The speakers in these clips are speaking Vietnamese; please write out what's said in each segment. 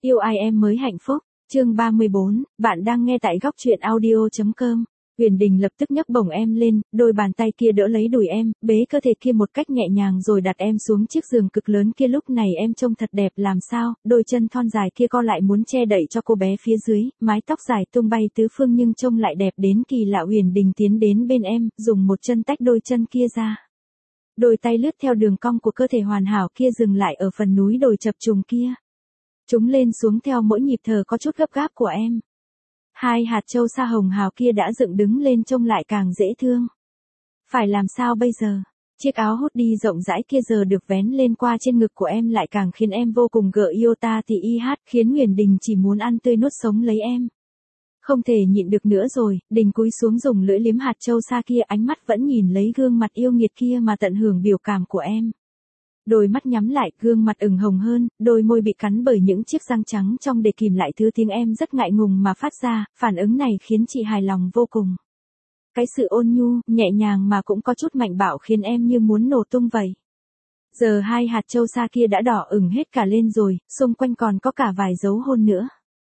Yêu ai em mới hạnh phúc. Chương 34, bạn đang nghe tại góc truyện audio.com. Huyền Đình lập tức nhấc bổng em lên, đôi bàn tay kia đỡ lấy đùi em, bế cơ thể kia một cách nhẹ nhàng rồi đặt em xuống chiếc giường cực lớn kia. Lúc này em trông thật đẹp làm sao, đôi chân thon dài kia co lại muốn che đậy cho cô bé phía dưới, mái tóc dài tung bay tứ phương nhưng trông lại đẹp đến kỳ lạ. Huyền Đình tiến đến bên em, dùng một chân tách đôi chân kia ra. Đôi tay lướt theo đường cong của cơ thể hoàn hảo kia dừng lại ở phần núi đồi chập trùng kia. Chúng lên xuống theo mỗi nhịp thở có chút gấp gáp của em. Hai hạt châu sa hồng hào kia đã dựng đứng lên trông lại càng dễ thương. Phải làm sao bây giờ? Chiếc áo hút đi rộng rãi kia giờ được vén lên qua trên ngực của em lại càng khiến em vô cùng gợi yêu. Ta thì y hát khiến Huyền Đình chỉ muốn ăn tươi nuốt sống lấy em. Không thể nhịn được nữa rồi, Đình cúi xuống dùng lưỡi liếm hạt châu sa kia, ánh mắt vẫn nhìn lấy gương mặt yêu nghiệt kia mà tận hưởng biểu cảm của em. Đôi mắt nhắm lại, gương mặt ửng hồng hơn, đôi môi bị cắn bởi những chiếc răng trắng trong để kìm lại thứ tiếng em rất ngại ngùng mà phát ra. Phản ứng này khiến chị hài lòng vô cùng. Cái sự ôn nhu, nhẹ nhàng mà cũng có chút mạnh bạo khiến em như muốn nổ tung vậy. Giờ hai hạt châu sa kia đã đỏ ửng hết cả lên rồi, xung quanh còn có cả vài dấu hôn nữa.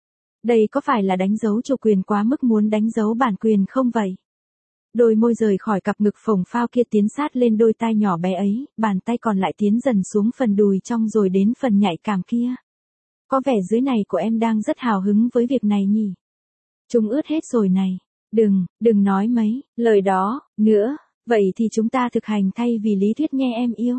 Đây có phải là đánh dấu chủ quyền quá mức muốn đánh dấu bản quyền không vậy? Đôi môi rời khỏi cặp ngực phồng phao kia tiến sát lên đôi tai nhỏ bé ấy, bàn tay còn lại tiến dần xuống phần đùi trong rồi đến phần nhạy cảm kia. Có vẻ dưới này của em đang rất hào hứng với việc này nhỉ? Chúng ướt hết rồi này. Đừng nói mấy lời đó nữa, vậy thì chúng ta thực hành thay vì lý thuyết nghe em yêu.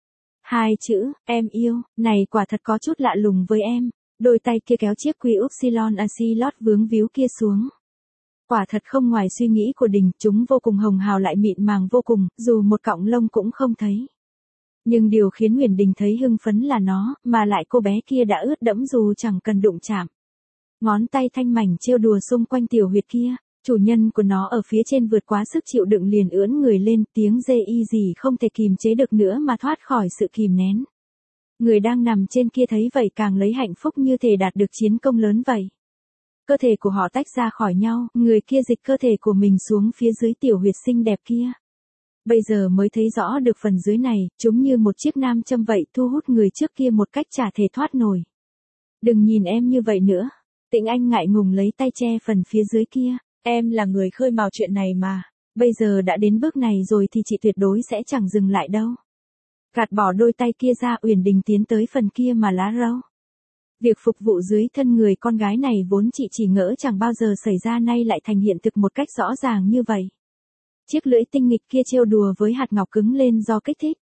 Hai chữ, em yêu, này quả thật có chút lạ lùng với em. Đôi tay kia kéo chiếc quy upsilon axilot vướng víu kia xuống. Quả thật không ngoài suy nghĩ của Đình, chúng vô cùng hồng hào lại mịn màng vô cùng, dù một cọng lông cũng không thấy. Nhưng điều khiến Huyền Đình thấy hưng phấn là nó, mà lại cô bé kia đã ướt đẫm dù chẳng cần đụng chạm. Ngón tay thanh mảnh trêu đùa xung quanh tiểu huyệt kia, chủ nhân của nó ở phía trên vượt quá sức chịu đựng liền ưỡn người lên, tiếng rê y gì không thể kìm chế được nữa mà thoát khỏi sự kìm nén. Người đang nằm trên kia thấy vậy càng lấy hạnh phúc như thể đạt được chiến công lớn vậy. Cơ thể của họ tách ra khỏi nhau, người kia dịch cơ thể của mình xuống phía dưới tiểu huyệt xinh đẹp kia. Bây giờ mới thấy rõ được phần dưới này, chúng như một chiếc nam châm vậy thu hút người trước kia một cách chả thể thoát nổi. Đừng nhìn em như vậy nữa. Tĩnh Anh ngại ngùng lấy tay che phần phía dưới kia. Em là người khơi mào chuyện này mà. Bây giờ đã đến bước này rồi thì chị tuyệt đối sẽ chẳng dừng lại đâu. Gạt bỏ đôi tay kia ra, Uyển Đình tiến tới phần kia mà lá rau. Việc phục vụ dưới thân người con gái này vốn chị chỉ ngỡ chẳng bao giờ xảy ra nay lại thành hiện thực một cách rõ ràng như vậy. Chiếc lưỡi tinh nghịch kia trêu đùa với hạt ngọc cứng lên do kích thích.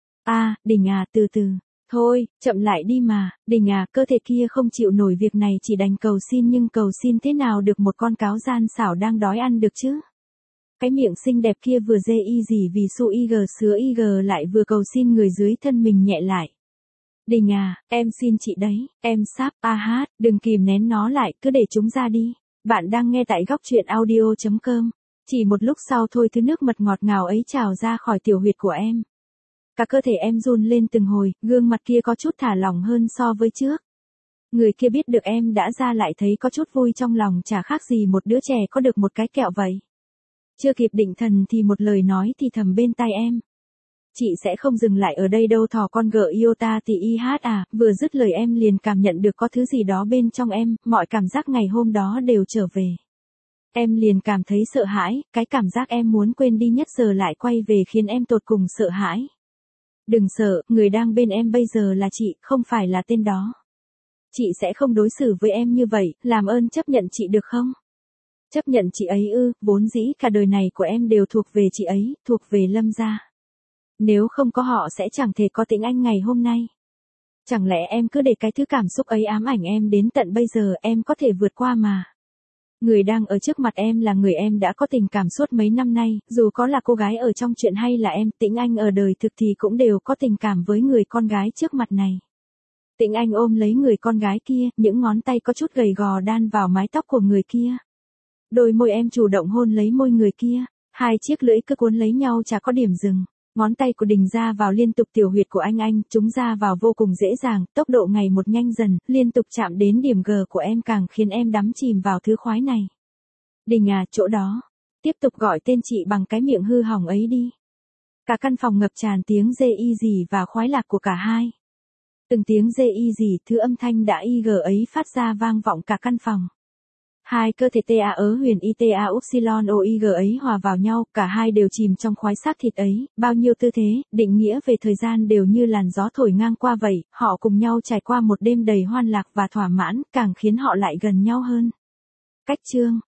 Đình à, từ từ. Thôi, chậm lại đi mà, Đình à, cơ thể kia không chịu nổi việc này chỉ đành cầu xin, nhưng cầu xin thế nào được một con cáo gian xảo đang đói ăn được chứ. Cái miệng xinh đẹp kia vừa dê y gì vì su ig sứa ig lại vừa cầu xin người dưới thân mình nhẹ lại. Đình à, em xin chị đấy, em sắp, hát, đừng kìm nén nó lại, cứ để chúng ra đi. Bạn đang nghe tại góc truyện audio.com. Chỉ một lúc sau thôi thứ nước mật ngọt ngào ấy trào ra khỏi tiểu huyệt của em. Cả cơ thể em run lên từng hồi, gương mặt kia có chút thả lỏng hơn so với trước. Người kia biết được em đã ra lại thấy có chút vui trong lòng, chả khác gì một đứa trẻ có được một cái kẹo vậy. Chưa kịp định thần thì một lời nói thì thầm bên tai em. Chị sẽ không dừng lại ở đây đâu thỏ con gợ yêu. Ta thì y hát à, vừa dứt lời em liền cảm nhận được có thứ gì đó bên trong em, mọi cảm giác ngày hôm đó đều trở về. Em liền cảm thấy sợ hãi, cái cảm giác em muốn quên đi nhất giờ lại quay về khiến em tột cùng sợ hãi. Đừng sợ, người đang bên em bây giờ là chị, không phải là tên đó. Chị sẽ không đối xử với em như vậy, làm ơn chấp nhận chị được không? Chấp nhận chị ấy ư? Vốn dĩ cả đời này của em đều thuộc về chị ấy, thuộc về Lâm gia. Nếu không có họ sẽ chẳng thể có Tĩnh Anh ngày hôm nay. Chẳng lẽ em cứ để cái thứ cảm xúc ấy ám ảnh em đến tận bây giờ? Em có thể vượt qua mà. Người đang ở trước mặt em là người em đã có tình cảm suốt mấy năm nay, dù có là cô gái ở trong chuyện hay là em, Tĩnh Anh ở đời thực thì cũng đều có tình cảm với người con gái trước mặt này. Tĩnh Anh ôm lấy người con gái kia, những ngón tay có chút gầy gò đan vào mái tóc của người kia. Đôi môi em chủ động hôn lấy môi người kia, hai chiếc lưỡi cứ cuốn lấy nhau chả có điểm dừng. Ngón tay của Đình ra vào liên tục tiểu huyệt của anh, chúng ra vào vô cùng dễ dàng, tốc độ ngày một nhanh dần, liên tục chạm đến điểm G của em càng khiến em đắm chìm vào thứ khoái này. Đình à, chỗ đó. Tiếp tục gọi tên chị bằng cái miệng hư hỏng ấy đi. Cả căn phòng ngập tràn tiếng rê y gì và khoái lạc của cả hai. Từng tiếng dê y gì thứ âm thanh đã y g ấy phát ra vang vọng cả căn phòng. Hai cơ thể ta huyền ita upsilon oig ấy hòa vào nhau, cả hai đều chìm trong khoái xác thịt ấy, bao nhiêu tư thế, định nghĩa về thời gian đều như làn gió thổi ngang qua vậy, họ cùng nhau trải qua một đêm đầy hoan lạc và thỏa mãn, càng khiến họ lại gần nhau hơn. Cách chương